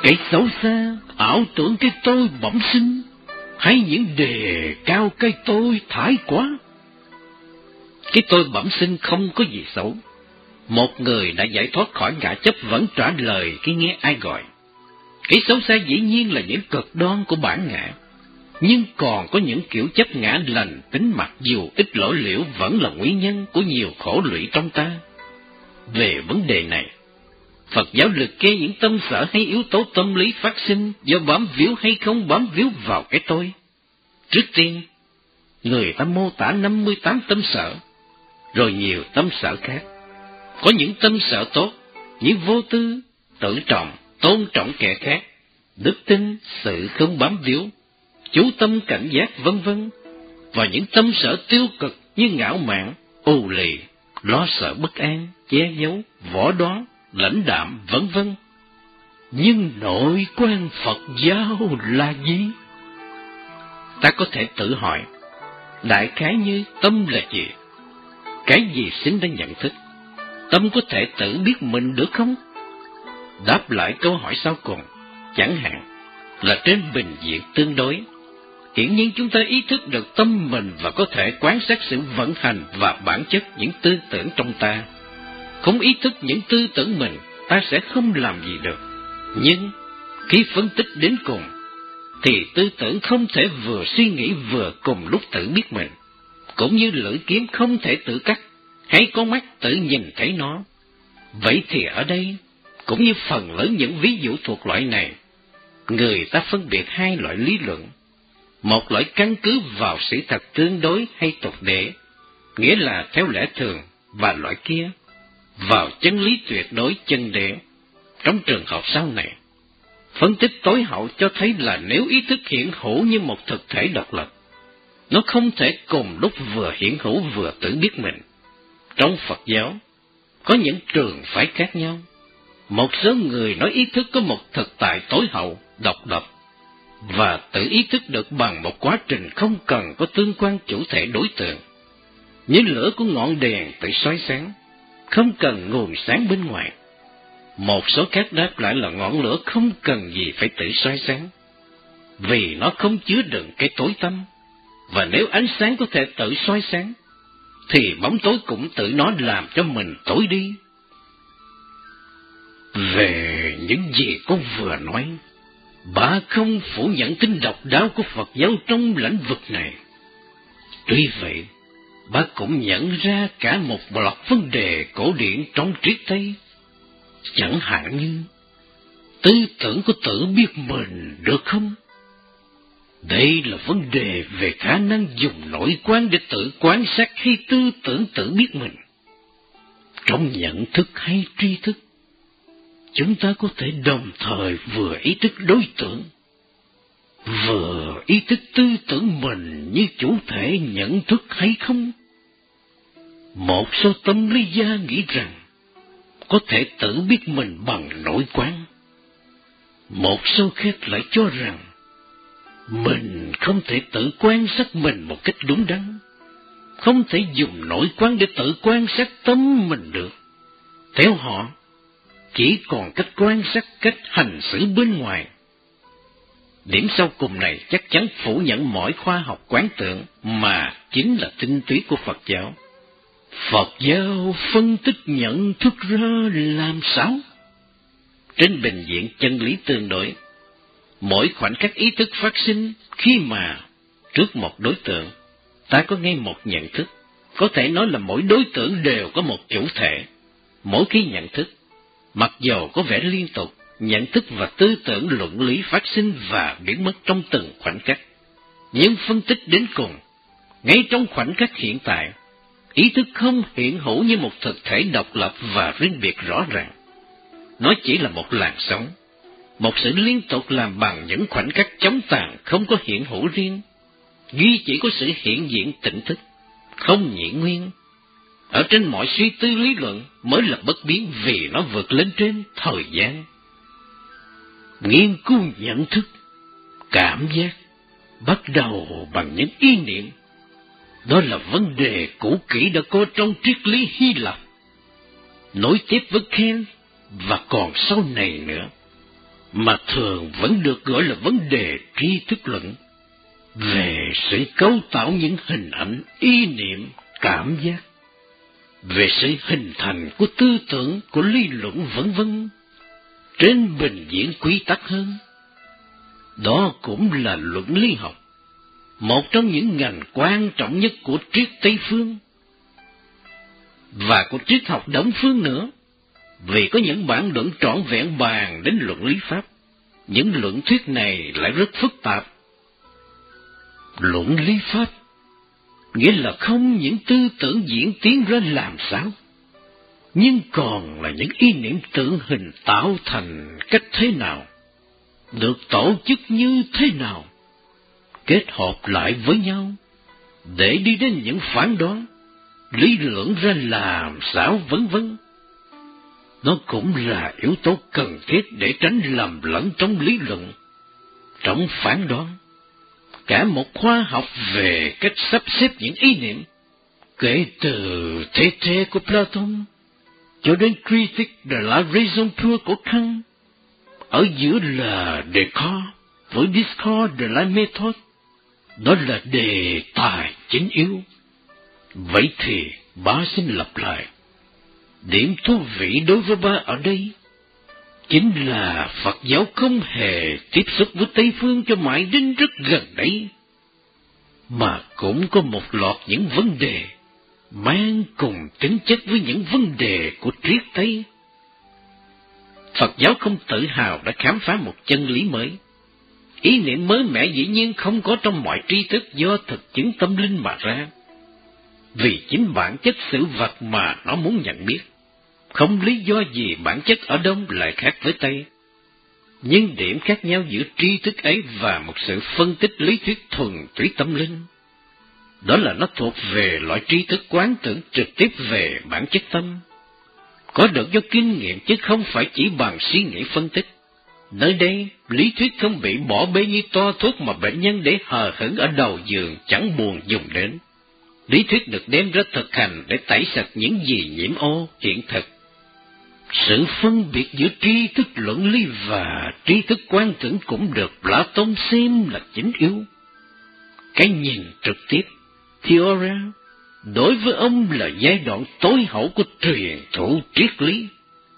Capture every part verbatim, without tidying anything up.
Cái xấu xa, ảo tưởng cái tôi bẩm sinh, hay những đề cao cái tôi thái quá. Cái tôi bẩm sinh không có gì xấu. Một người đã giải thoát khỏi ngã chấp vẫn trả lời khi nghe ai gọi. Cái xấu xa dĩ nhiên là những cực đoan của bản ngã, nhưng còn có những kiểu chấp ngã lành tính mặc dù ít lỗi liễu vẫn là nguyên nhân của nhiều khổ lụy trong ta. Về vấn đề này, Phật giáo liệt kê những tâm sở hay yếu tố tâm lý phát sinh do bám víu hay không bám víu vào cái tôi. Trước tiên, người ta mô tả năm mươi tám tâm sở, rồi nhiều tâm sở khác. Có những tâm sở tốt, như vô tư, tự trọng, tôn trọng kẻ khác, đức tin, sự không bám víu, chú tâm cảnh giác vân vân, và những tâm sở tiêu cực như ngạo mạn, ù lì, lo sợ bất an, che giấu, võ đoán, lãnh đạm vân vân. Nhưng nội quan Phật giáo là gì? Ta có thể tự hỏi, đại khái như tâm là gì? Cái gì xứng đáng nhận thức? Tâm có thể tự biết mình được không? Đáp lại câu hỏi sau cùng, chẳng hạn là trên bình diện tương đối. Hiển nhiên chúng ta ý thức được tâm mình và có thể quan sát sự vận hành và bản chất những tư tưởng trong ta. Không ý thức những tư tưởng mình, ta sẽ không làm gì được. Nhưng khi phân tích đến cùng, thì tư tưởng không thể vừa suy nghĩ vừa cùng lúc tự biết mình, cũng như lưỡi kiếm không thể tự cắt, hay con mắt tự nhìn thấy nó. Vậy thì ở đây, cũng như phần lớn những ví dụ thuộc loại này, người ta phân biệt hai loại lý luận. Một loại căn cứ vào sự thật tương đối hay tục đế, nghĩa là theo lẽ thường, và loại kia vào chân lý tuyệt đối chân đế. Trong trường hợp sau này, phân tích tối hậu cho thấy là nếu ý thức hiện hữu như một thực thể độc lập, nó không thể cùng lúc vừa hiện hữu vừa tự biết mình. Trong Phật giáo, có những trường phái khác nhau. Một số người nói ý thức có một thực tại tối hậu, độc lập, và tự ý thức được bằng một quá trình không cần có tương quan chủ thể đối tượng. Như lửa của ngọn đèn tự soi sáng, không cần nguồn sáng bên ngoài. Một số khác đáp lại là ngọn lửa không cần gì phải tự soi sáng, vì nó không chứa đựng cái tối tăm, và nếu ánh sáng có thể tự soi sáng, thì bóng tối cũng tự nó làm cho mình tối đi. Về những gì con vừa nói, bà không phủ nhận tính độc đáo của Phật giáo trong lĩnh vực này. Tuy vậy, bà cũng nhận ra cả một loạt vấn đề cổ điển trong triết Tây, chẳng hạn như tư tưởng có tự biết mình được không? Đây là vấn đề về khả năng dùng nội quan để tự quan sát hay tư tưởng tự biết mình. Trong nhận thức hay tri thức, chúng ta có thể đồng thời vừa ý thức đối tượng, vừa ý thức tư tưởng mình như chủ thể nhận thức hay không? Một số tâm lý gia nghĩ rằng có thể tự biết mình bằng nội quan. Một số khác lại cho rằng mình không thể tự quan sát mình một cách đúng đắn, không thể dùng nội quan để tự quan sát tâm mình được. Theo họ, chỉ còn cách quan sát cách hành xử bên ngoài. Điểm sau cùng này chắc chắn phủ nhận mọi khoa học quán tượng mà chính là tinh túy của Phật giáo. Phật giáo phân tích nhận thức ra làm sao? Trên bình diện chân lý tương đối, mỗi khoảnh khắc ý thức phát sinh khi mà trước một đối tượng, ta có ngay một nhận thức. Có thể nói là mỗi đối tượng đều có một chủ thể. Mỗi khi nhận thức, mặc dầu có vẻ liên tục, nhận thức và tư tưởng luận lý phát sinh và biến mất trong từng khoảnh khắc. Nhưng phân tích đến cùng, ngay trong khoảnh khắc hiện tại, ý thức không hiện hữu như một thực thể độc lập và riêng biệt rõ ràng. Nó chỉ là một làn sóng, một sự liên tục làm bằng những khoảnh khắc chóng tàn không có hiện hữu riêng, duy chỉ có sự hiện diện tỉnh thức, không nhị nguyên. Ở trên mọi suy tư lý luận mới là bất biến vì nó vượt lên trên thời gian. Nghiên cứu nhận thức, cảm giác, bắt đầu bằng những ý niệm. Đó là vấn đề cũ kỹ đã có trong triết lý Hy Lạp, nối tiếp với Kant và còn sau này nữa. mà thường vẫn được gọi là vấn đề tri thức luận, về sự cấu tạo những hình ảnh, ý niệm, cảm giác, về sự hình thành của tư tưởng, của lý luận vân vân, trên bình diện quy tắc hơn. Đó cũng là luận lý học, một trong những ngành quan trọng nhất của triết Tây phương và của triết học Đông phương nữa, vì có những bản luận trọn vẹn bàn đến luận lý pháp. Những luận thuyết này lại rất phức tạp. Luận lý pháp nghĩa là không những tư tưởng diễn tiến ra làm sao, nhưng còn là những ý niệm tượng hình tạo thành cách thế nào, được tổ chức như thế nào, kết hợp lại với nhau để đi đến những phán đoán, lý luận ra làm sao vân vân. Nó cũng là yếu tố cần thiết để tránh lầm lẫn trong lý luận, trong phán đoán. Cả một khoa học về cách sắp xếp những ý niệm, kể từ thế thế của Platon cho đến Critique de la raison pure của Kant, ở giữa là Descartes với Discours de la méthode. Đó là đề tài chính yếu. Vậy thì ba xin lặp lại. Điểm thú vị đối với ba ở đây chính là Phật giáo không hề tiếp xúc với Tây phương cho mãi đến rất gần đây, mà cũng có một loạt những vấn đề mang cùng tính chất với những vấn đề của triết Tây. Phật giáo không tự hào đã khám phá một chân lý mới. Ý niệm mới mẻ dĩ nhiên không có trong mọi tri thức do thực chứng tâm linh mà ra, vì chính bản chất sự vật mà nó muốn nhận biết. Không lý do gì bản chất ở Đông lại khác với Tây. Nhưng điểm khác nhau giữa tri thức ấy và một sự phân tích lý thuyết thuần túy tâm linh, đó là nó thuộc về loại tri thức quán tưởng trực tiếp về bản chất tâm, có được do kinh nghiệm chứ không phải chỉ bằng suy nghĩ phân tích. Nơi đây, lý thuyết không bị bỏ bê như toa thuốc mà bệnh nhân để hờ hững ở đầu giường chẳng buồn dùng đến. Lý thuyết được đem ra thực hành để tẩy sạch những gì nhiễm ô hiện thực. Sự phân biệt giữa tri thức luận lý và tri thức quan tưởng cũng được Platon xem là chính yếu. Cái nhìn trực tiếp, theoria, đối với ông là giai đoạn tối hậu của truyền thụ triết lý.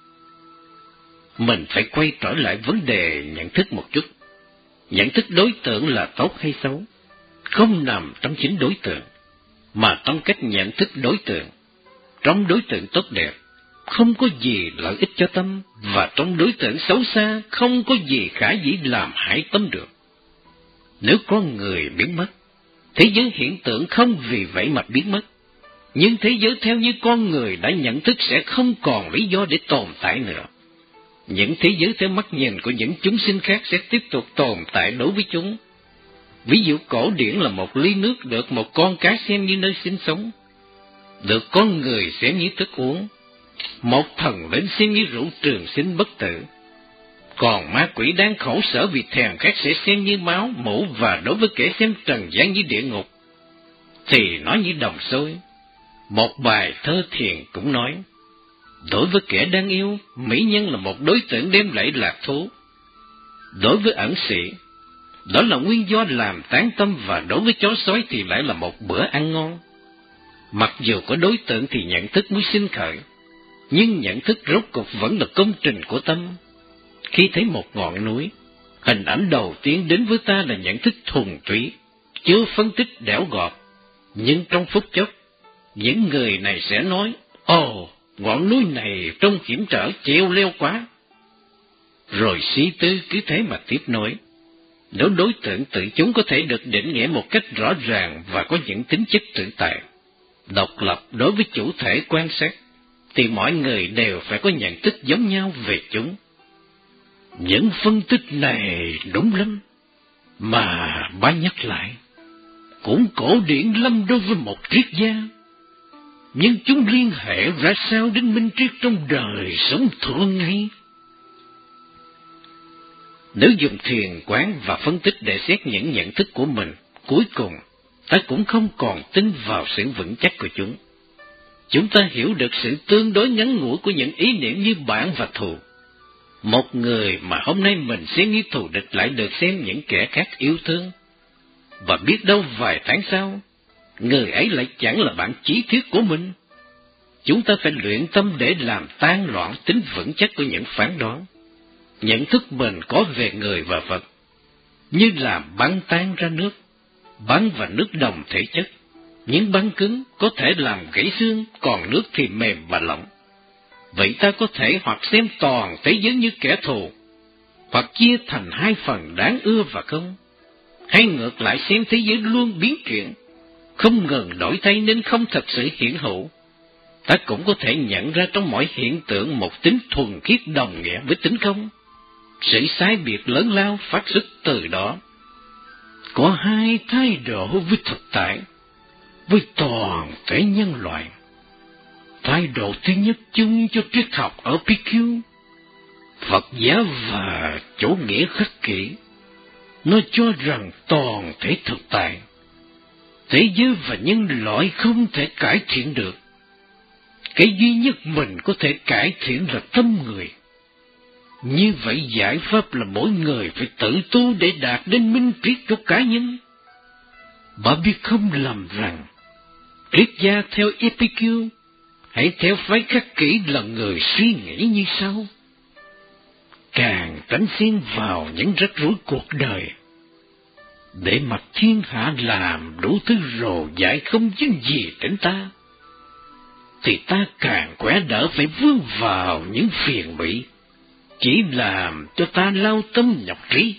Mình phải quay trở lại vấn đề nhận thức một chút. Nhận thức đối tượng là tốt hay xấu, không nằm trong chính đối tượng, mà trong cách nhận thức đối tượng. Trong đối tượng tốt đẹp, không có gì lợi ích cho tâm, và trong đối tượng xấu xa, không có gì khả dĩ làm hại tâm được. Nếu con người biến mất, thế giới hiện tượng không vì vậy mà biến mất, nhưng thế giới theo như con người đã nhận thức sẽ không còn lý do để tồn tại nữa. Những thế giới theo mắt nhìn của những chúng sinh khác sẽ tiếp tục tồn tại đối với chúng. Ví dụ cổ điển là một ly nước được một con cá xem như nơi sinh sống, được con người xem như thức uống, một thần linh xem như rượu trường sinh bất tử, còn ma quỷ đang khổ sở vì thèm khát sẽ xem như máu mủ, và đối với kẻ xem trần gian như địa ngục thì nó như đồng xôi. Một bài thơ thiền cũng nói, đối với kẻ đang yêu, mỹ nhân là một đối tượng đem lại lạc thú. Đối với ẩn sĩ, đó là nguyên do làm tán tâm, và đối với chó sói thì lại là một bữa ăn ngon. Mặc dù có đối tượng thì nhận thức mới sinh khởi, nhưng nhận thức rốt cục vẫn là công trình của tâm. Khi thấy một ngọn núi, hình ảnh đầu tiên đến với ta là nhận thức thuần túy, chưa phân tích đẽo gọt. Nhưng trong phút chốc, những người này sẽ nói, ồ, ngọn núi này trông hiểm trở, treo leo quá. Rồi suy tư cứ thế mà tiếp nối. Nếu đối tượng tự chúng có thể được định nghĩa một cách rõ ràng và có những tính chất tự tại, độc lập đối với chủ thể quan sát, thì mọi người đều phải có nhận thức giống nhau về chúng. Những phân tích này đúng lắm, mà ba nhắc lại, cũng cổ điển lắm đối với một triết gia. Nhưng chúng liên hệ ra sao đến minh triết trong đời sống thường ngày? Nếu dùng thiền quán và phân tích để xét những nhận thức của mình, cuối cùng ta cũng không còn tin vào sự vững chắc của chúng. Chúng ta hiểu được sự tương đối ngắn ngủi của những ý niệm như bạn và thù. Một người mà hôm nay mình sẽ nghĩ thù địch lại được xem những kẻ khác yêu thương, và biết đâu vài tháng sau, người ấy lại chẳng là bạn chí thiết của mình. Chúng ta phải luyện tâm để làm tan loạn tính vững chắc của những phán đoán, nhận thức mình có về người và vật, như làm băng tan ra nước. Băng và nước đồng thể chất, những băng cứng có thể làm gãy xương, còn nước thì mềm và lỏng. Vậy ta có thể hoặc xem toàn thế giới như kẻ thù, hoặc chia thành hai phần đáng ưa và không, hay ngược lại xem thế giới luôn biến chuyển, không ngừng đổi thay nên không thật sự hiển hữu. Ta cũng có thể nhận ra trong mọi hiện tượng một tính thuần khiết đồng nghĩa với tính không. Sự sai biệt lớn lao phát xuất từ đó. Có hai thái độ với thực tại, với toàn thể nhân loại. Thái độ thứ nhất chung cho triết học ở Epicure, Phật giáo và chủ nghĩa khắc kỷ. Nó cho rằng toàn thể thực tại, thế giới và nhân loại không thể cải thiện được. Cái duy nhất mình có thể cải thiện là tâm người. Như vậy giải pháp là mỗi người phải tự tu để đạt đến minh triết cho cá nhân. Bà biết không lầm rằng, triết gia theo Epicure, hãy theo phái khắc kỷ là người suy nghĩ như sau: càng tránh xen vào những rắc rối cuộc đời, để mặc thiên hạ làm đủ thứ rồ dại không dính gì đến ta, thì ta càng khỏe đỡ phải vướng vào những phiền bỉ, chỉ làm cho ta lao tâm nhọc trí.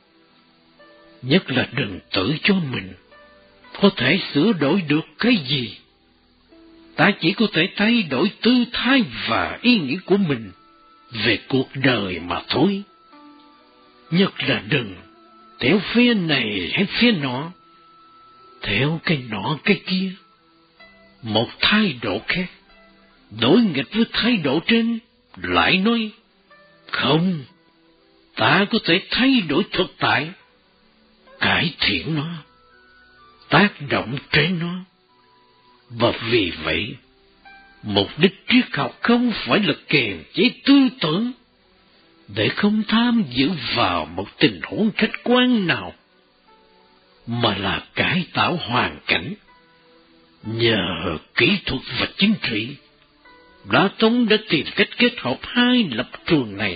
Nhất là đừng tự cho mình có thể sửa đổi được cái gì. Ta chỉ có thể thay đổi tư thái và ý nghĩ của mình về cuộc đời mà thôi. Nhất là đừng theo phía này hay phía nọ, theo cái nọ cái kia. Một thái độ khác, đối nghịch với thái độ trên, lại nói, không, ta có thể thay đổi thực tại, cải thiện nó, tác động trên nó. Và vì vậy, mục đích triết học không phải là kiềm chế tư tưởng, để không tham dự vào một tình huống khách quan nào, mà là cải tạo hoàn cảnh. Nhờ kỹ thuật và chính trị, Đa Tông đã tìm cách kết hợp hai lập trường này.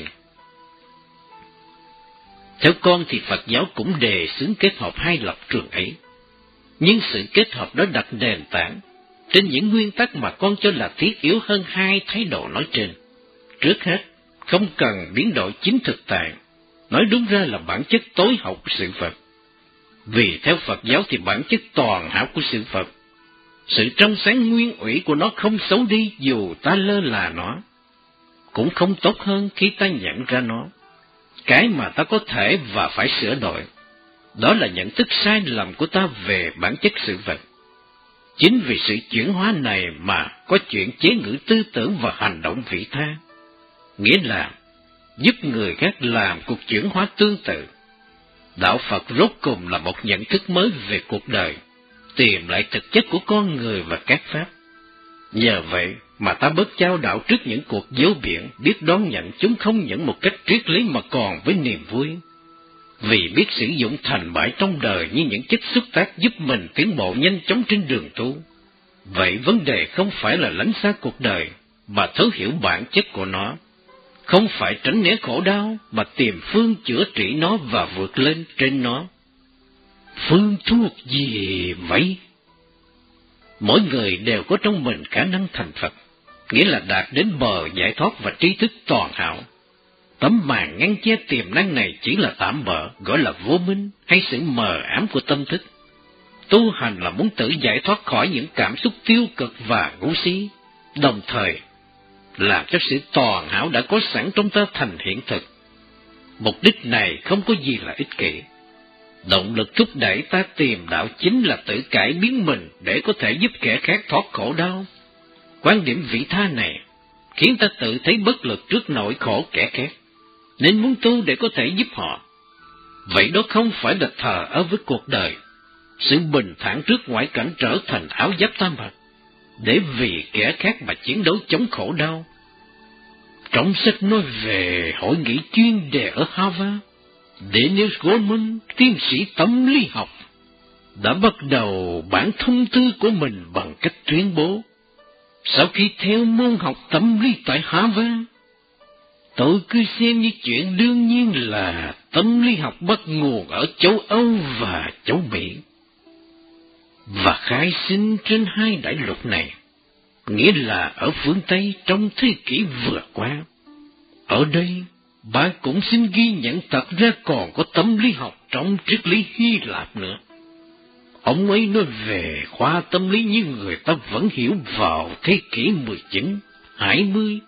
Theo con thì Phật giáo cũng đề xướng kết hợp hai lập trường ấy, nhưng sự kết hợp đó đặt nền tảng trên những nguyên tắc mà con cho là thiết yếu hơn hai thái độ nói trên. Trước hết, không cần biến đổi chính thực tại, nói đúng ra là bản chất tối hậu của sự vật. Vì theo Phật giáo thì bản chất toàn hảo của sự vật, sự trong sáng nguyên ủy của nó không xấu đi dù ta lơ là nó, cũng không tốt hơn khi ta nhận ra nó. Cái mà ta có thể và phải sửa đổi, đó là nhận thức sai lầm của ta về bản chất sự vật. Chính vì sự chuyển hóa này mà có chuyện chế ngữ tư tưởng và hành động vị tha, nghĩa là giúp người khác làm cuộc chuyển hóa tương tự. Đạo Phật rốt cùng là một nhận thức mới về cuộc đời, tìm lại thực chất của con người và các pháp. Nhờ vậy mà ta bớt chao đảo trước những cuộc dấu biển, biết đón nhận chúng không những một cách triết lý mà còn với niềm vui. Vì biết sử dụng thành bại trong đời như những chất xúc tác giúp mình tiến bộ nhanh chóng trên đường tu. Vậy vấn đề không phải là lánh xa cuộc đời, mà thấu hiểu bản chất của nó. Không phải tránh né khổ đau, mà tìm phương chữa trị nó và vượt lên trên nó. Phương thuốc gì vậy? Mỗi người đều có trong mình khả năng thành Phật, nghĩa là đạt đến bờ giải thoát và trí thức toàn hảo. Tấm màn ngăn che tiềm năng này chỉ là tạm bợ, gọi là vô minh hay sự mờ ám của tâm thức. Tu hành là muốn tự giải thoát khỏi những cảm xúc tiêu cực và ngu si, đồng thời làm cho sự toàn hảo đã có sẵn trong ta thành hiện thực. Mục đích này không có gì là ích kỷ. Động lực thúc đẩy ta tìm đạo chính là tự cải biến mình để có thể giúp kẻ khác thoát khổ đau. Quan điểm vị tha này khiến ta tự thấy bất lực trước nỗi khổ kẻ khác, nên muốn tu để có thể giúp họ. Vậy đó không phải là thờ ơ với cuộc đời, sự bình thản trước ngoại cảnh trở thành áo giáp tam bạc, để vì kẻ khác mà chiến đấu chống khổ đau. Trong sách nói về hội nghị chuyên đề ở Harvard, Daniel Goleman, tiến sĩ tâm lý học, đã bắt đầu bản thông tư của mình bằng cách tuyên bố: sau khi theo môn học tâm lý tại Harvard, tôi cứ xem như chuyện đương nhiên là tâm lý học bắt nguồn ở châu Âu và châu Mỹ, và khai sinh trên hai đại lục này, nghĩa là ở phương Tây trong thế kỷ vừa qua. Ở đây, bà cũng xin ghi nhận thật ra còn có tâm lý học trong triết lý Hy Lạp nữa. Ông ấy nói về khoa tâm lý như người ta vẫn hiểu vào thế kỷ mười chín, hai mươi.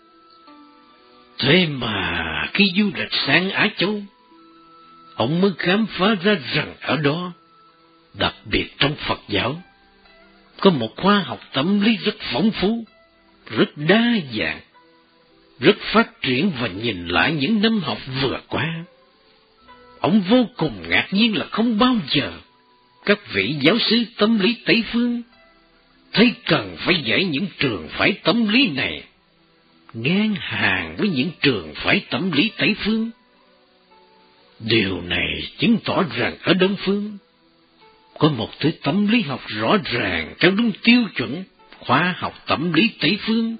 Thế mà khi du lịch sang Á Châu, ông mới khám phá ra rằng ở đó, đặc biệt trong Phật giáo, có một khoa học tâm lý rất phong phú, rất đa dạng, rất phát triển, và nhìn lại những năm học vừa qua, ông vô cùng ngạc nhiên là không bao giờ các vị giáo sư tâm lý Tây phương thấy cần phải dạy những trường phái tâm lý này ngang hàng với những trường phái tâm lý Tây phương. Điều này chứng tỏ rằng ở Đông phương có một thứ tâm lý học rõ ràng theo đúng tiêu chuẩn khoa học tâm lý Tây phương,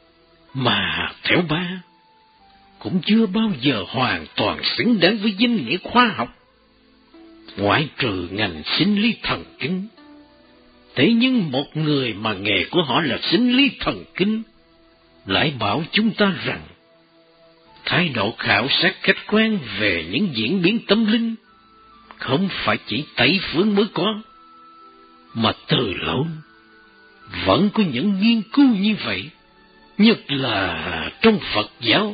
mà theo ba cũng chưa bao giờ hoàn toàn xứng đáng với danh nghĩa khoa học, ngoại trừ ngành sinh lý thần kinh. Thế nhưng một người mà nghề của họ là sinh lý thần kinh lại bảo chúng ta rằng thái độ khảo sát khách quan về những diễn biến tâm linh không phải chỉ Tây phương mới có, mà từ lâu vẫn có những nghiên cứu như vậy, nhất là trong Phật giáo.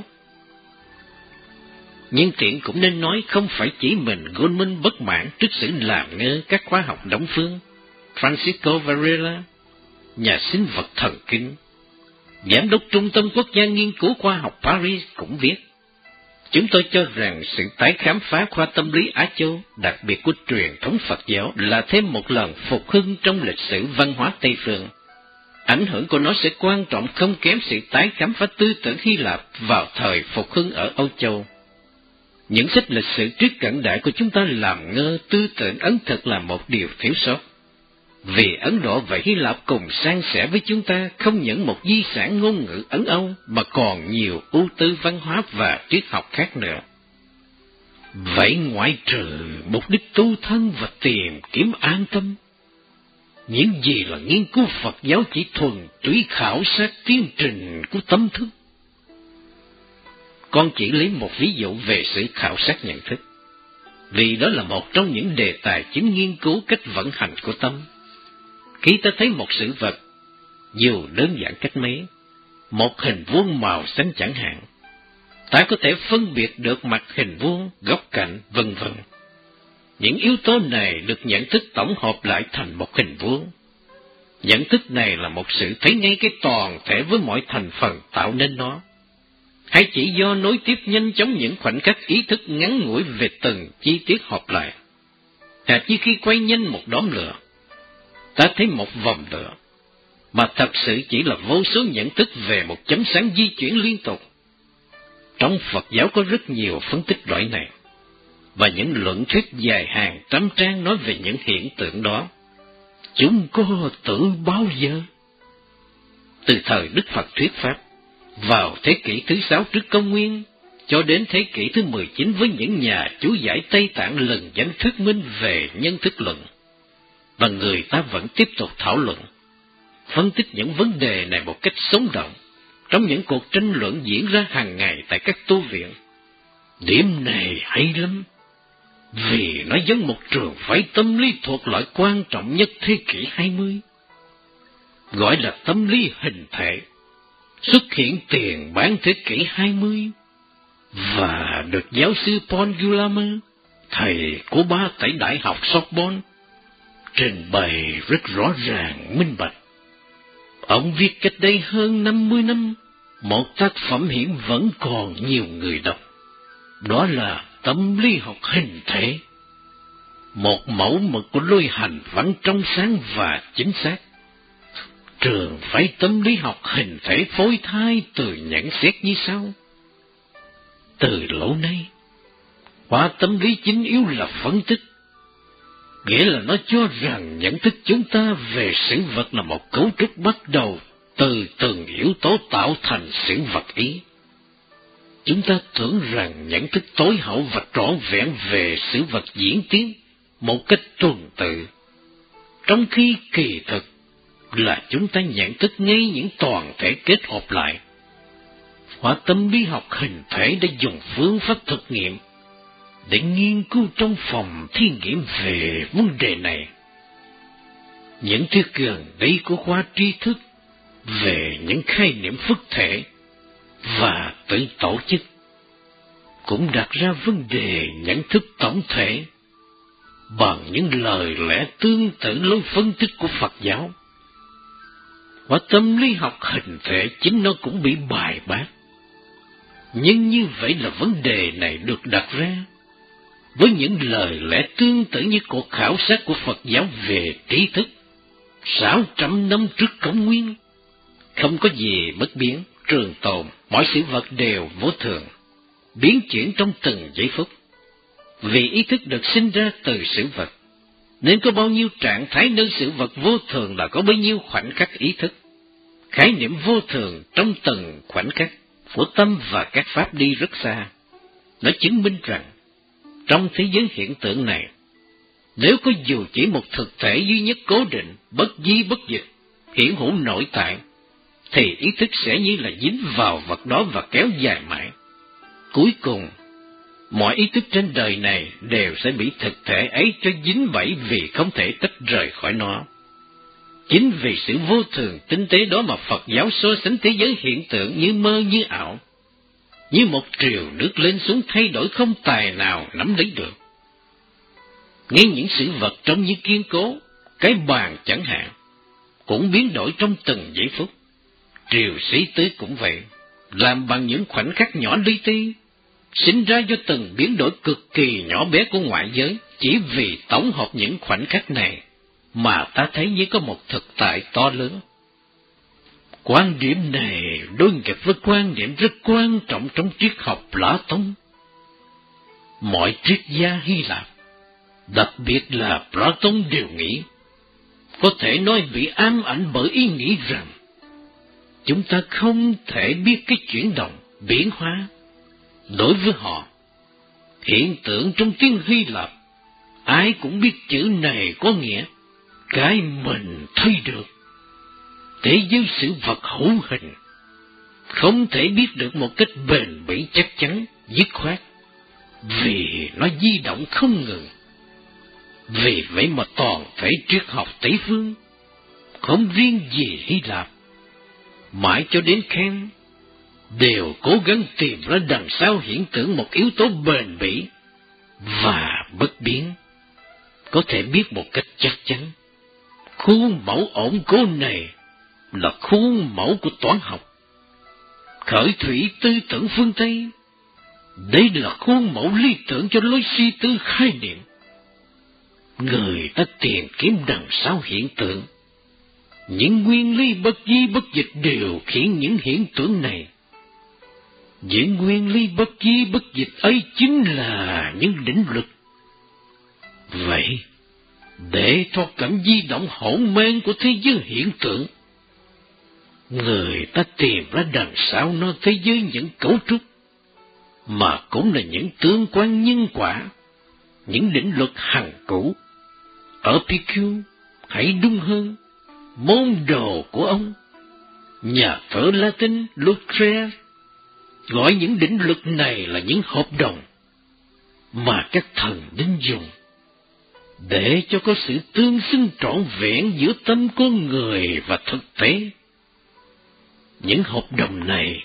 Nhưng tiện cũng nên nói không phải chỉ mình Goleman bất mãn trước sự làm ngơ các khoa học Đông phương. Francisco Varela, nhà sinh vật thần kinh, giám đốc Trung tâm Quốc gia Nghiên cứu Khoa học Paris cũng viết: chúng tôi cho rằng sự tái khám phá khoa tâm lý Á Châu, đặc biệt của truyền thống Phật giáo, là thêm một lần phục hưng trong lịch sử văn hóa Tây phương. Ảnh hưởng của nó sẽ quan trọng không kém sự tái khám phá tư tưởng Hy Lạp vào thời phục hưng ở Âu Châu. Những sách lịch sử trước cận đại của chúng ta làm ngơ tư tưởng Ấn thực là một điều thiếu sót. Vì Ấn Độ và Hy Lạp cùng san sẻ với chúng ta không những một di sản ngôn ngữ Ấn Âu, mà còn nhiều ưu tư văn hóa và triết học khác nữa. Vậy ngoại trừ mục đích tu thân và tìm kiếm an tâm, những gì là nghiên cứu Phật giáo chỉ thuần túy khảo sát tiến trình của tâm thức? Con chỉ lấy một ví dụ về sự khảo sát nhận thức, vì đó là một trong những đề tài chính nghiên cứu cách vận hành của tâm. Khi ta thấy một sự vật, dù đơn giản cách mấy, một hình vuông màu xanh chẳng hạn, ta có thể phân biệt được mặt hình vuông, góc cạnh, vân vân. Những yếu tố này được nhận thức tổng hợp lại thành một hình vuông. Nhận thức này là một sự thấy ngay cái toàn thể với mọi thành phần tạo nên nó, hay chỉ do nối tiếp nhanh chóng những khoảnh khắc ý thức ngắn ngủi về từng chi tiết hợp lại. Hệt như khi quay nhanh một đốm lửa, ta thấy một vòng lửa, mà thật sự chỉ là vô số nhận thức về một chấm sáng di chuyển liên tục. Trong Phật giáo có rất nhiều phân tích loại này, và những luận thuyết dài hàng trăm trang nói về những hiện tượng đó. Chúng có từ bao giờ? Từ thời Đức Phật thuyết pháp, vào thế kỷ thứ sáu trước công nguyên, cho đến thế kỷ thứ mười chín với những nhà chú giải Tây Tạng lần danh thuyết minh về nhân thức luận, và người ta vẫn tiếp tục thảo luận, phân tích những vấn đề này một cách sống động, trong những cuộc tranh luận diễn ra hàng ngày tại các tu viện. Điểm này hay lắm, vì nó giống một trường phái tâm lý thuộc loại quan trọng nhất thế kỷ hai mươi, gọi là tâm lý hình thể, xuất hiện tiền bán thế kỷ hai mươi, và được giáo sư Paul Guillaume, thầy của ba tại Đại học Sorbonne, trình bày rất rõ ràng minh bạch. Ông viết cách đây hơn năm mươi năm, một tác phẩm hiện vẫn còn nhiều người đọc, đó là Tâm lý học hình thể, một mẫu mực của lối hành văn trong sáng và chính xác. Trường phái tâm lý học hình thể phôi thai từ nhận xét như sau: Từ lâu nay, khoa tâm lý chính yếu là phân tích, nghĩa là nó cho rằng nhận thức chúng ta về sự vật là một cấu trúc bắt đầu từ từng yếu tố tạo thành sự vật ý. Chúng ta tưởng rằng nhận thức tối hậu và trọn vẹn về sự vật diễn tiến một cách tuần tự, trong khi kỳ thực là chúng ta nhận thức ngay những toàn thể kết hợp lại. Khoa tâm lý học hình thể đã dùng phương pháp thực nghiệm để nghiên cứu trong phòng thí nghiệm về vấn đề này. Những thuyết gần đây của khoa tri thức về những khái niệm phức thể và tự tổ chức cũng đặt ra vấn đề nhận thức tổng thể bằng những lời lẽ tương tự lối phân tích của Phật giáo. Và tâm lý học hình thể chính nó cũng bị bài bác. Nhưng như vậy là vấn đề này được đặt ra với những lời lẽ tương tự như cuộc khảo sát của Phật giáo về trí thức sáu trăm năm trước Công nguyên. Không có gì bất biến, trường tồn, mọi sự vật đều vô thường, biến chuyển trong từng giây phút. Vì ý thức được sinh ra từ sự vật, nên có bao nhiêu trạng thái nơi sự vật vô thường là có bấy nhiêu khoảnh khắc ý thức. Khái niệm vô thường trong từng khoảnh khắc của tâm và các pháp đi rất xa. Nó chứng minh rằng, trong thế giới hiện tượng này, nếu có dù chỉ một thực thể duy nhất cố định, bất di bất dịch, hiển hữu nội tại, thì ý thức sẽ như là dính vào vật đó và kéo dài mãi. Cuối cùng, mọi ý thức trên đời này đều sẽ bị thực thể ấy cho dính bẫy vì không thể tách rời khỏi nó. Chính vì sự vô thường tinh tế đó mà Phật giáo so sánh thế giới hiện tượng như mơ như ảo, như một triều nước lên xuống thay đổi không tài nào nắm lấy được. Ngay những sự vật trông như kiên cố, cái bàn chẳng hạn, cũng biến đổi trong từng giây phút. Triều sĩ tứ cũng vậy, làm bằng những khoảnh khắc nhỏ li ti, sinh ra do từng biến đổi cực kỳ nhỏ bé của ngoại giới. Chỉ vì tổng hợp những khoảnh khắc này mà ta thấy như có một thực tại to lớn. Quan điểm này đối nghịch với quan điểm rất quan trọng trong triết học Lã Tông. Mọi triết gia Hy Lạp, đặc biệt là Platon đều nghĩ, có thể nói bị ám ảnh bởi ý nghĩ rằng chúng ta không thể biết cái chuyển động, biến hóa. Đối với họ, hiện tượng trong tiếng Hy Lạp, ai cũng biết chữ này có nghĩa cái mình thấy được. Thế giới sự vật hữu hình không thể biết được một cách bền bỉ chắc chắn, dứt khoát, vì nó di động không ngừng. Vì vậy mà toàn thể triết học Tây phương, không riêng gì Hy Lạp, mãi cho đến Kant, đều cố gắng tìm ra đằng sau hiện tượng một yếu tố bền bỉ và bất biến, có thể biết một cách chắc chắn. Khuôn mẫu ổn cố này là khuôn mẫu của toán học, khởi thủy tư tưởng phương Tây. Đây là khuôn mẫu lý tưởng cho lối suy tư khái niệm. Người ta tìm kiếm đằng sau hiện tượng, những nguyên lý bất di bất dịch điều khiển những hiện tượng này. Những nguyên lý bất di bất dịch ấy chính là những định luật. Vậy, để thoát cảnh di động hỗn mang của thế giới hiện tượng, người ta tìm ra đằng sau nó thế giới những cấu trúc, mà cũng là những tương quan nhân quả, những định luật hằng cũ. Ở Epicure, hay đúng hơn, môn đồ của ông, nhà thơ Latin Lucretius, gọi những định luật này là những hợp đồng mà các thần linh dùng để cho có sự tương xứng trọn vẹn giữa tâm con người và thực tế. Những hợp đồng này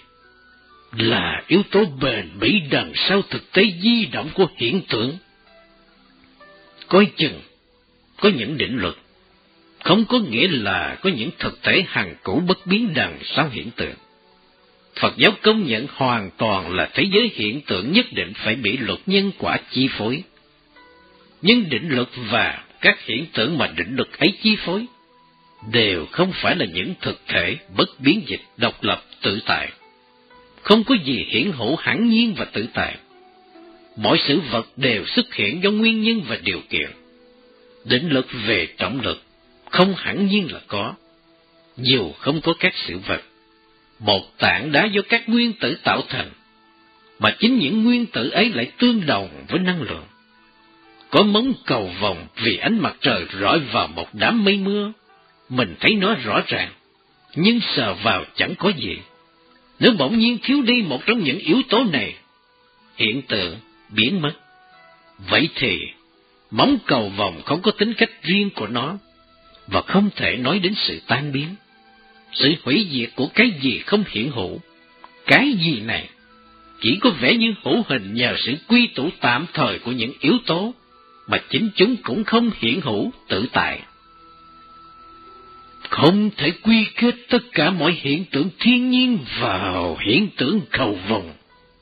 là yếu tố bền bỉ đằng sau thực tế di động của hiện tượng. Coi chừng, có những định luật, không có nghĩa là có những thực thể hằng cũ bất biến đằng sau hiện tượng. Phật giáo công nhận hoàn toàn là thế giới hiện tượng nhất định phải bị luật nhân quả chi phối. Nhưng định luật và các hiện tượng mà định luật ấy chi phối đều không phải là những thực thể bất biến dịch độc lập tự tại. Không có gì hiển hữu hẳn nhiên và tự tại. Mọi sự vật đều xuất hiện do nguyên nhân và điều kiện. Định luật về trọng lực không hẳn nhiên là có, dù không có các sự vật. Một tảng đá do các nguyên tử tạo thành, mà chính những nguyên tử ấy lại tương đồng với năng lượng. Có móng cầu vồng vì ánh mặt trời rọi vào một đám mây mưa, mình thấy nó rõ ràng, nhưng sờ vào chẳng có gì. Nếu bỗng nhiên thiếu đi một trong những yếu tố này, hiện tượng biến mất. Vậy thì, móng cầu vồng không có tính cách riêng của nó, và không thể nói đến sự tan biến, sự hủy diệt của cái gì không hiện hữu. Cái gì này chỉ có vẻ như hữu hình nhờ sự quy tụ tạm thời của những yếu tố, mà chính chúng cũng không hiện hữu tự tại. Không thể quy kết tất cả mọi hiện tượng thiên nhiên vào hiện tượng cầu vồng.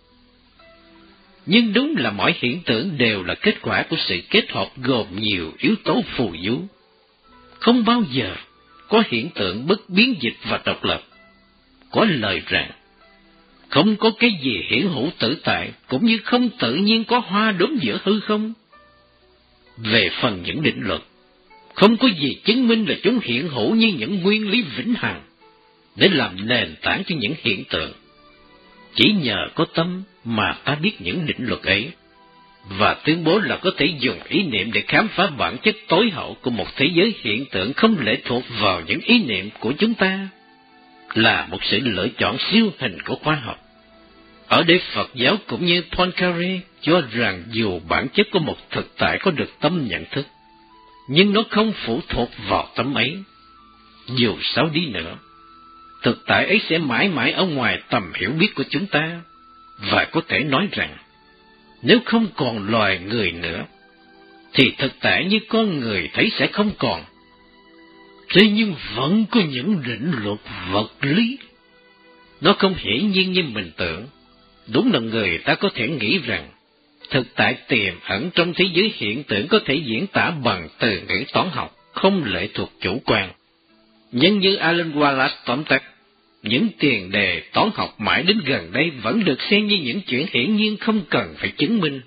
Nhưng đúng là mọi hiện tượng đều là kết quả của sự kết hợp gồm nhiều yếu tố phù du. Không bao giờ có hiện tượng bất biến dịch và độc lập. Có lời rằng, không có cái gì hiển hữu tự tại, cũng như không tự nhiên có hoa đốm giữa hư không. Về phần những định luật, không có gì chứng minh là chúng hiện hữu như những nguyên lý vĩnh hằng, để làm nền tảng cho những hiện tượng. Chỉ nhờ có tâm mà ta biết những định luật ấy, và tuyên bố là có thể dùng ý niệm để khám phá bản chất tối hậu của một thế giới hiện tượng không lệ thuộc vào những ý niệm của chúng ta, là một sự lựa chọn siêu hình của khoa học. Ở đây Phật giáo cũng như Poincaré cho rằng dù bản chất của một thực tại có được tâm nhận thức, nhưng nó không phụ thuộc vào tâm ấy. Dù sao đi nữa, thực tại ấy sẽ mãi mãi ở ngoài tầm hiểu biết của chúng ta, và có thể nói rằng, nếu không còn loài người nữa, thì thực tại như con người thấy sẽ không còn. Thế nhưng vẫn có những định luật vật lý. Nó không hiển nhiên như mình tưởng. Đúng là người ta có thể nghĩ rằng, thực tại tiềm ẩn trong thế giới hiện tượng có thể diễn tả bằng từ ngữ toán học, không lệ thuộc chủ quan. Nhưng như Alan Wallace tóm tắt, những tiền đề toán học mãi đến gần đây vẫn được xem như những chuyện hiển nhiên không cần phải chứng minh.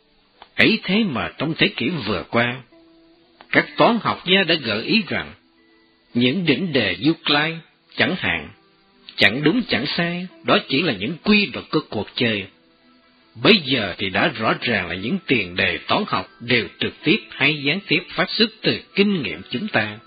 Ấy thế mà trong thế kỷ vừa qua, các toán học gia đã gợi ý rằng, những đỉnh đề Euclid chẳng hạn, chẳng đúng chẳng sai, đó chỉ là những quy luật của cuộc chơi. Bây giờ thì đã rõ ràng là những tiền đề toán học đều trực tiếp hay gián tiếp phát xuất từ kinh nghiệm chúng ta.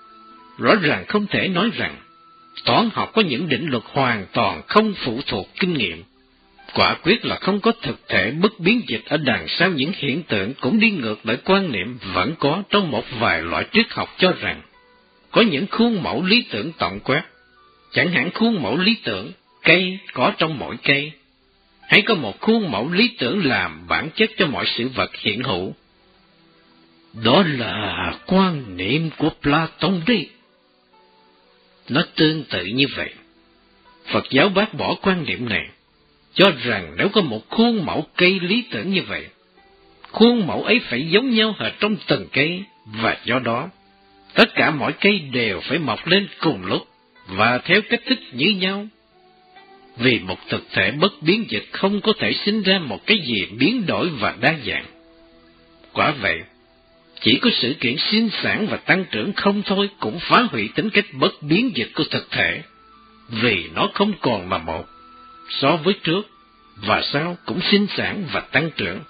Rõ ràng không thể nói rằng toán học có những định luật hoàn toàn không phụ thuộc kinh nghiệm. Quả quyết là không có thực thể bất biến dịch ở đằng sau những hiện tượng, cũng đi ngược lại quan niệm vẫn có trong một vài loại triết học cho rằng có những khuôn mẫu lý tưởng tổng quát, chẳng hạn khuôn mẫu lý tưởng cây có trong mỗi cây, hay có một khuôn mẫu lý tưởng làm bản chất cho mọi sự vật hiện hữu. Đó là quan niệm của Platon đấy. Nó tương tự như vậy. Phật giáo bác bỏ quan niệm này, cho rằng nếu có một khuôn mẫu cây lý tưởng như vậy, khuôn mẫu ấy phải giống nhau ở trong từng cây, và do đó, tất cả mọi cây đều phải mọc lên cùng lúc, và theo cách thức như nhau. Vì một thực thể bất biến dịch không có thể sinh ra một cái gì biến đổi và đa dạng. Quả vậy, chỉ có sự kiện sinh sản và tăng trưởng không thôi cũng phá hủy tính cách bất biến dịch của thực thể, vì nó không còn là một so với trước, và sau cũng sinh sản và tăng trưởng.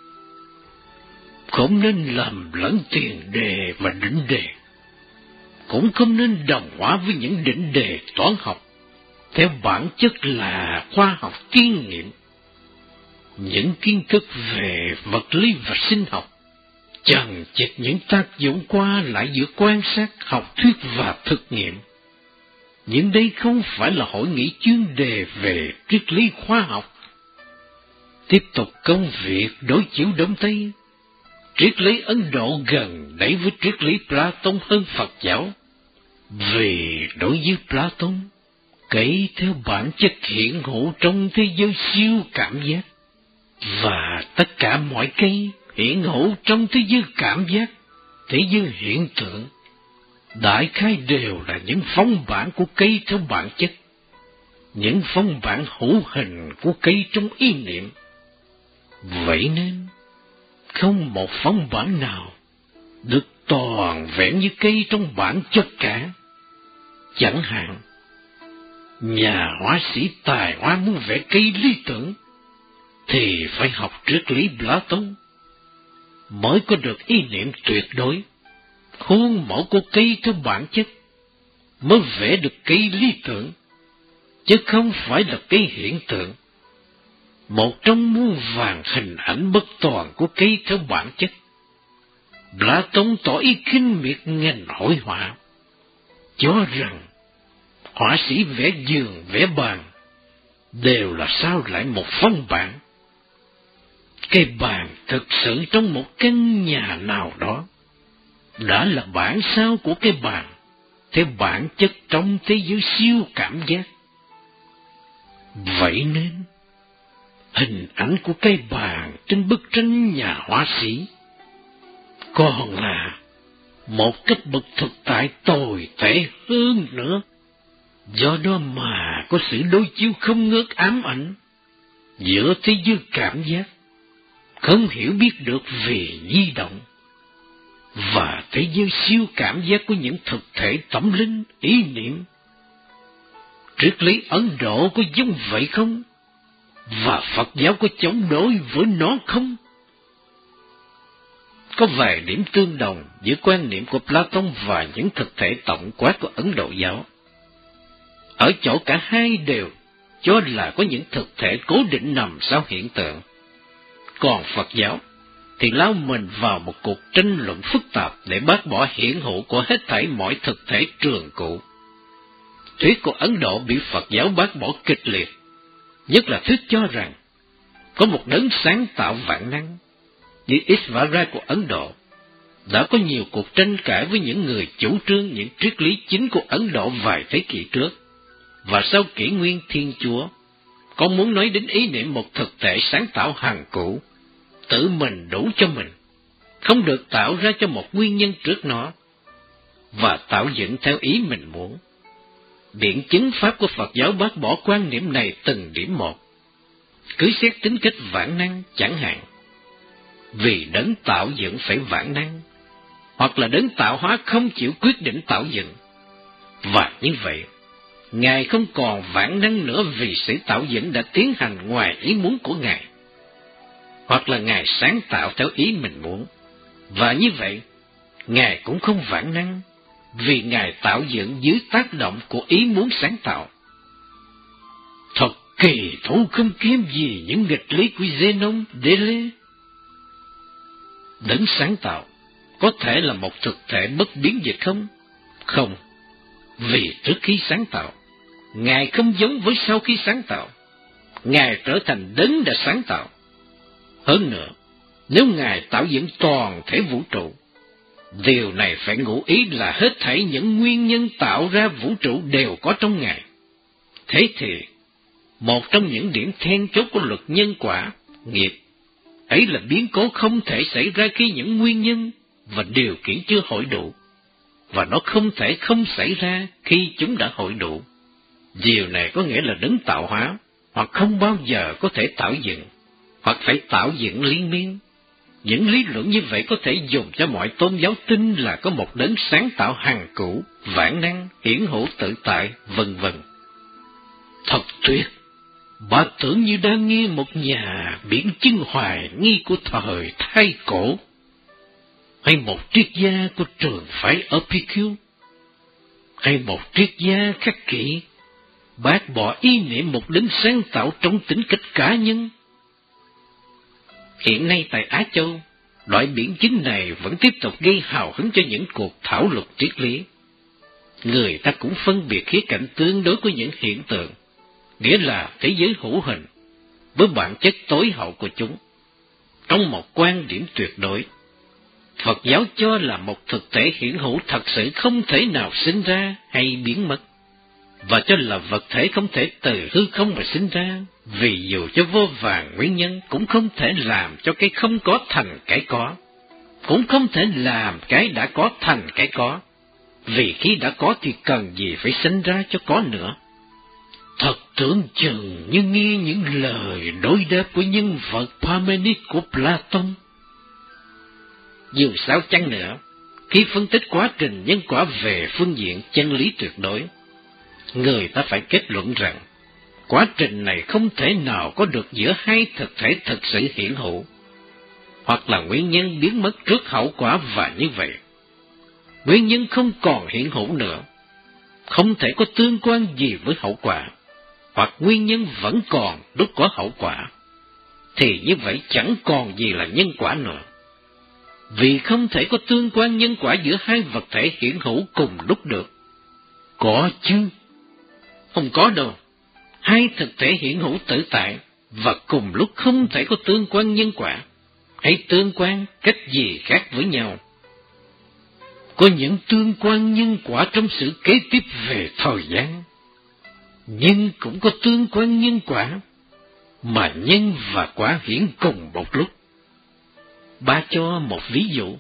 Không nên làm lẫn tiền đề và định đề, cũng không nên đồng hóa với những định đề toán học, theo bản chất là khoa học tiên nghiệm. Những kiến thức về vật lý và sinh học chằng chịt những tác dụng qua lại giữa quan sát, học thuyết và thực nghiệm. Nhưng đây không phải là hội nghị chuyên đề về triết lý khoa học. Tiếp tục công việc đối chiếu Đông Tây, triết lý Ấn Độ gần đẩy với triết lý Platon hơn Phật giáo, vì đối với Platon, cây theo bản chất hiện hữu trong thế giới siêu cảm giác, và tất cả mọi cây hiện hữu trong thế giới cảm giác, thế giới hiện tượng, đại khái đều là những phóng bản của cây theo bản chất. những phong bản hữu hình của cây trong ý niệm. Vậy nên, không một phong bản nào được toàn vẹn như cây trong bản chất cả. Chẳng hạn, nhà họa sĩ tài hoa muốn vẽ cây lý tưởng, thì phải học triết lý Plato, mới có được ý niệm tuyệt đối, khuôn mẫu của cây theo bản chất, mới vẽ được cây lý tưởng, chứ không phải là cây hiện tượng, một trong muôn vàn hình ảnh bất toàn của cây theo bản chất. Plato tỏ ý khinh miệt ngành hội họa, cho rằng họa sĩ vẽ giường vẽ bàn đều là sao lại một phong bản. Cây bàn thực sự trong một căn nhà nào đó đã là bản sao của cái bàn, theo bản chất trong thế giới siêu cảm giác. Vậy nên, hình ảnh của cây bàn trên bức tranh nhà họa sĩ còn là một cấp bậc thực tại tồi tệ hơn nữa. Do đó mà có sự đối chiếu không ngớt ám ảnh giữa thế giới cảm giác, không hiểu biết được về di động, và thế giới siêu cảm giác của những thực thể tâm linh, ý niệm. Triết lý Ấn Độ có giống vậy không? Và Phật giáo có chống đối với nó không? Có vài điểm tương đồng giữa quan niệm của Plato và những thực thể tổng quát của Ấn Độ giáo, ở chỗ cả hai đều cho là có những thực thể cố định nằm sau hiện tượng. Còn Phật giáo thì lao mình vào một cuộc tranh luận phức tạp để bác bỏ hiển hữu của hết thảy mọi thực thể trường cũ. Thuyết của Ấn Độ bị Phật giáo bác bỏ kịch liệt, nhất là thuyết cho rằng có một đấng sáng tạo vạn năng như Ishvara của Ấn Độ. Đã có nhiều cuộc tranh cãi với những người chủ trương những triết lý chính của Ấn Độ vài thế kỷ trước, và sau kỷ nguyên Thiên Chúa, con muốn nói đến ý niệm một thực thể sáng tạo hằng cũ, tự mình đủ cho mình, không được tạo ra cho một nguyên nhân trước nó, và tạo dựng theo ý mình muốn. Điển chứng pháp của Phật giáo bác bỏ quan niệm này từng điểm một. Cứ xét tính cách vạn năng chẳng hạn, vì đấng tạo dựng phải vạn năng, hoặc là đấng tạo hóa không chịu quyết định tạo dựng, và như vậy Ngài không còn vạn năng nữa vì sự tạo dựng đã tiến hành ngoài ý muốn của Ngài, hoặc là Ngài sáng tạo theo ý mình muốn, và như vậy Ngài cũng không vạn năng vì Ngài tạo dựng dưới tác động của ý muốn sáng tạo. Thật kỳ thú không kém gì những nghịch lý của Zenon Dele. Đấng sáng tạo có thể là một thực thể bất biến dịch không? Không, vì trước khi sáng tạo, Ngài không giống với sau khi sáng tạo. Ngài trở thành đấng đã sáng tạo. Hơn nữa, nếu Ngài tạo dựng toàn thể vũ trụ, điều này phải ngụ ý là hết thảy những nguyên nhân tạo ra vũ trụ đều có trong Ngài. Thế thì, một trong những điểm then chốt của luật nhân quả, nghiệp, ấy là biến cố không thể xảy ra khi những nguyên nhân và điều kiện chưa hội đủ, và nó không thể không xảy ra khi chúng đã hội đủ. Điều này có nghĩa là đấng tạo hóa, hoặc không bao giờ có thể tạo dựng, hoặc phải tạo dựng liên miên. Những lý luận như vậy có thể dùng cho mọi tôn giáo tin là có một đấng sáng tạo hằng cũ, vạn năng, hiển hữu tự tại, vân vân. Thật tuyệt! Bà tưởng như đang nghe một nhà biển chứng hoài nghi của thời thái cổ, hay một triết gia của trường phái Epicure, hay một triết gia khắc kỷ bác bỏ ý niệm một đấng sáng tạo trong tính cách cá nhân. Hiện nay tại Á Châu, loại biển chứng này vẫn tiếp tục gây hào hứng cho những cuộc thảo luận triết lý. Người ta cũng phân biệt khía cạnh tương đối của những hiện tượng, nghĩa là thế giới hữu hình, với bản chất tối hậu của chúng. Trong một quan điểm tuyệt đối, Phật giáo cho là một thực thể hiển hữu thật sự không thể nào sinh ra hay biến mất, và cho là vật thể không thể từ hư không mà sinh ra, vì dù cho vô vàn nguyên nhân cũng không thể làm cho cái không có thành cái có, cũng không thể làm cái đã có thành cái có, vì khi đã có thì cần gì phải sinh ra cho có nữa. thật tưởng chừng như nghe những lời đối đáp của nhân vật Parmenides của Platon. Dù sao chăng nữa, khi phân tích quá trình nhân quả về phương diện chân lý tuyệt đối, người ta phải kết luận rằng quá trình này không thể nào có được giữa hai thực thể thực sự hiện hữu, hoặc là nguyên nhân biến mất trước hậu quả, và như vậy, nguyên nhân không còn hiện hữu nữa, không thể có tương quan gì với hậu quả, hoặc nguyên nhân vẫn còn lúc có hậu quả, thì như vậy chẳng còn gì là nhân quả nữa. Vì không thể có tương quan nhân quả giữa hai vật thể hiện hữu cùng lúc được. Có chứ? Không có đâu. Hai thực thể hiện hữu tự tại và cùng lúc không thể có tương quan nhân quả, hay tương quan cách gì khác với nhau. Có những tương quan nhân quả trong sự kế tiếp về thời gian, nhưng cũng có tương quan nhân quả mà nhân và quả hiển cùng một lúc. Ba cho một ví dụ.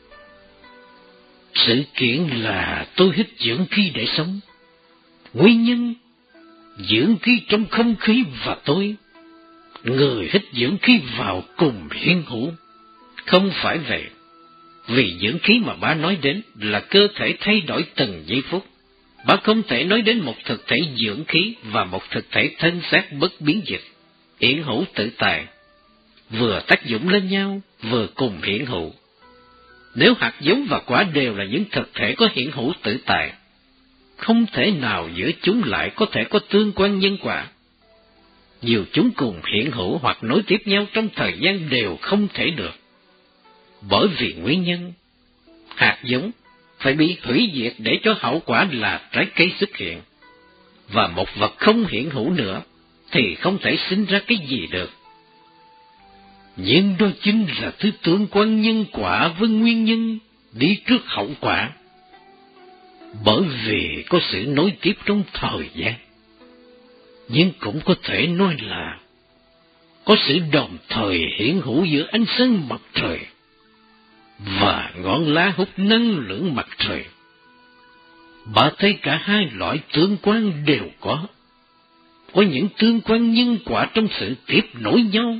Sự kiện là tôi hít dưỡng khí để sống. Nguyên nhân, dưỡng khí trong không khí và tôi, người hít dưỡng khí vào cùng hiện hữu. Không phải vậy, vì dưỡng khí mà ba nói đến là cơ thể thay đổi từng giây phút. Ba không thể nói đến một thực thể dưỡng khí và một thực thể thân xác bất biến dịch, hiện hữu tự tại, vừa tác dụng lên nhau, vừa cùng hiện hữu. Nếu hạt giống và quả đều là những thực thể có hiện hữu tự tại, không thể nào giữa chúng lại có thể có tương quan nhân quả. Dù chúng cùng hiện hữu hoặc nối tiếp nhau trong thời gian đều không thể được. Bởi vì nguyên nhân, hạt giống phải bị hủy diệt để cho hậu quả là trái cây xuất hiện, và một vật không hiện hữu nữa thì không thể sinh ra cái gì được. Nhưng đó chính là thứ tương quan nhân quả với nguyên nhân đi trước hậu quả. Bởi vì có sự nối tiếp trong thời gian, nhưng cũng có thể nói là có sự đồng thời hiện hữu giữa ánh sáng mặt trời và ngọn lá hút năng lượng mặt trời. Bà thấy cả hai loại tương quan đều có. Có những tương quan nhân quả trong sự tiếp nối nhau.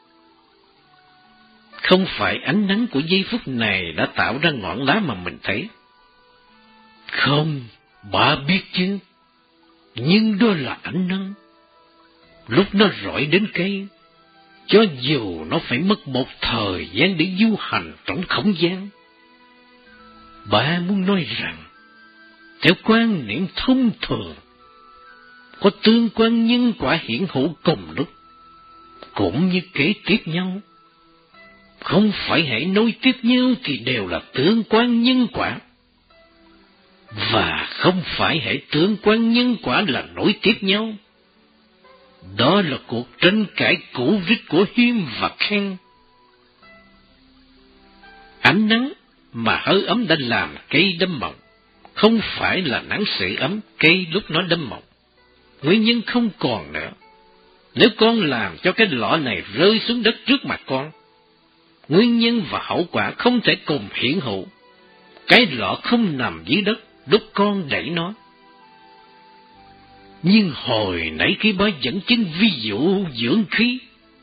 Không phải ánh nắng của giây phút này đã tạo ra ngọn lá mà mình thấy. Không, bà biết chứ. Nhưng đó là ánh nắng. Lúc nó rọi đến cây, cho dù nó phải mất một thời gian để du hành trong không gian. Bà muốn nói rằng, theo quan niệm thông thường, có tương quan nhân quả hiện hữu cùng lúc, cũng như kế tiếp nhau. Không phải hãy nối tiếp nhau thì đều là tương quan nhân quả, và không phải hãy tương quan nhân quả là nối tiếp nhau. Đó là cuộc tranh cãi cũ rích của Hume và Kant. Ánh nắng mà hơi ấm đã làm cây đâm mộng, không phải là nắng sưởi ấm cây lúc nó đâm mộng. Nguyên nhân không còn nữa. Nếu con làm cho cái lọ này rơi xuống đất trước mặt con, nguyên nhân và hậu quả không thể cùng hiện hữu. Cái lọ không nằm dưới đất lúc con đẩy nó. Nhưng hồi nãy khi ba dẫn chứng ví dụ dưỡng khí,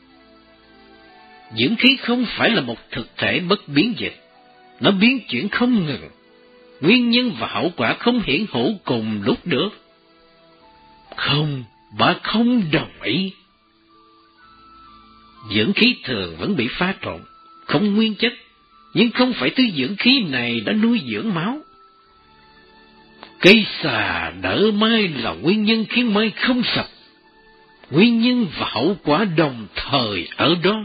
dưỡng khí không phải là một thực thể bất biến dịch, nó biến chuyển không ngừng. Nguyên nhân và hậu quả không hiện hữu cùng lúc được. Không, ba không đồng ý. Dưỡng khí thường vẫn bị pha trộn, không nguyên chất, nhưng không phải thứ dưỡng khí này đã nuôi dưỡng máu. Cây xà đỡ mai là nguyên nhân khiến mai không sập. Nguyên nhân và hậu quả đồng thời ở đó.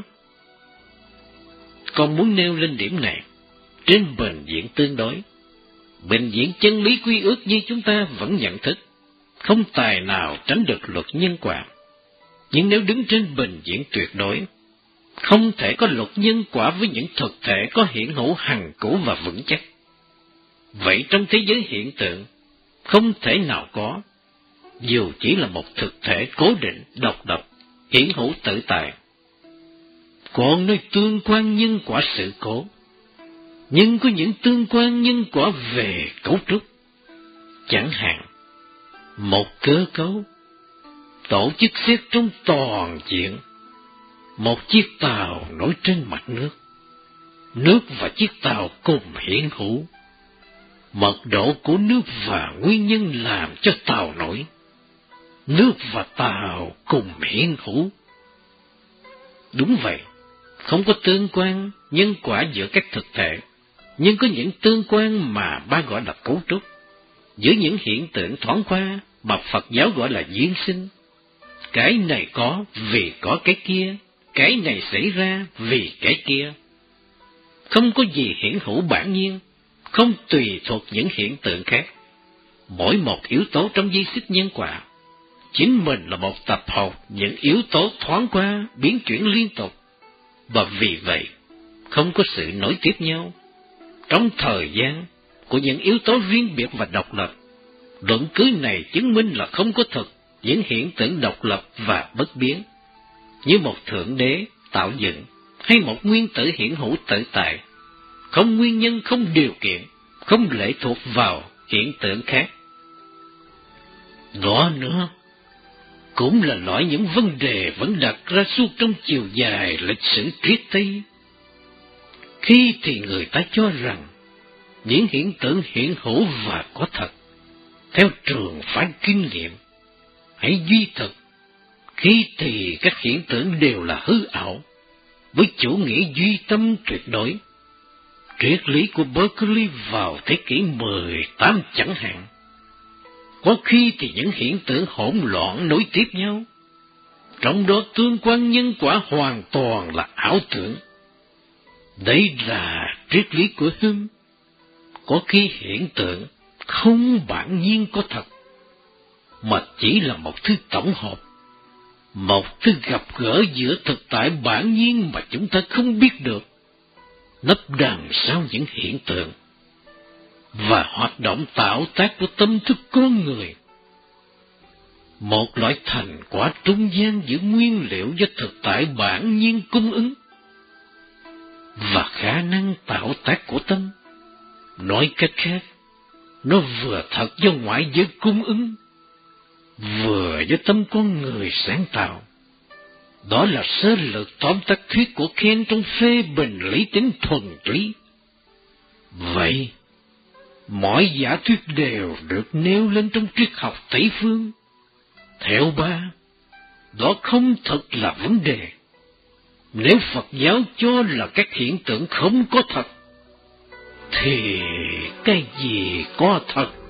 Con muốn nêu lên điểm này, trên bình diện tương đối, bình diện chân lý quy ước như chúng ta vẫn nhận thức, không tài nào tránh được luật nhân quả. Nhưng nếu đứng trên bình diện tuyệt đối, không thể có luật nhân quả với những thực thể có hiện hữu hằng cũ và vững chắc. Vậy trong thế giới hiện tượng, không thể nào có, dù chỉ là một thực thể cố định, độc lập, hiện hữu tự tại. Còn nơi tương quan nhân quả sự cố, nhưng có những tương quan nhân quả về cấu trúc. Chẳng hạn, một cơ cấu, tổ chức xét trong toàn diện. Một chiếc tàu nổi trên mặt nước. Nước và chiếc tàu cùng hiện hữu. Mật độ của nước và nguyên nhân làm cho tàu nổi. Nước và tàu cùng hiện hữu. Đúng vậy, không có tương quan nhân quả giữa các thực thể, nhưng có những tương quan mà ba gọi là cấu trúc. Giữa những hiện tượng thoáng qua mà Phật giáo gọi là duyên sinh. Cái này có vì có cái kia, cái này xảy ra vì cái kia. Không có gì hiển hữu bản nhiên, không tùy thuộc những hiện tượng khác. Mỗi một yếu tố trong dây xích nhân quả, chính mình là một tập hợp những yếu tố thoáng qua, biến chuyển liên tục. Và vì vậy, không có sự nối tiếp nhau. Trong thời gian của những yếu tố riêng biệt và độc lập, luận cứ này chứng minh là không có thực những hiện tượng độc lập và bất biến, như một thượng đế tạo dựng hay một nguyên tử hiển hữu tự tại, không nguyên nhân, không điều kiện, không lệ thuộc vào hiện tượng khác. Đó nữa cũng là loại những vấn đề vẫn đặt ra suốt trong chiều dài lịch sử triết Tây. Khi thì người ta cho rằng những hiện tượng hiện hữu và có thật, theo trường phái kinh nghiệm hay duy thực. Khi thì các hiện tượng đều là hư ảo, với chủ nghĩa duy tâm tuyệt đối. Triết lý của Berkeley vào thế kỷ mười tám chẳng hạn. Có khi thì những hiện tượng hỗn loạn nối tiếp nhau, trong đó tương quan nhân quả hoàn toàn là ảo tưởng. Đây là triết lý của Hume. Có khi hiện tượng không bản nhiên có thật, mà chỉ là một thứ tổng hợp, một thứ gặp gỡ giữa thực tại bản nhiên mà chúng ta không biết được, nấp đằng sau những hiện tượng và hoạt động tạo tác của tâm thức con người. Một loại thành quả trung gian giữa nguyên liệu do thực tại bản nhiên cung ứng và khả năng tạo tác của tâm. Nói cách khác, nó vừa thật do ngoại giới cung ứng, vừa do tâm con người sáng tạo. Đó là sơ lược tóm tắt thuyết của Kant trong phê bình lý tính thuần túy. Vậy, mọi giả thuyết đều được nêu lên trong triết học Tây phương. Theo ba, đó không thật là vấn đề. Nếu Phật giáo cho là các hiện tượng không có thật, thì cái gì có thật?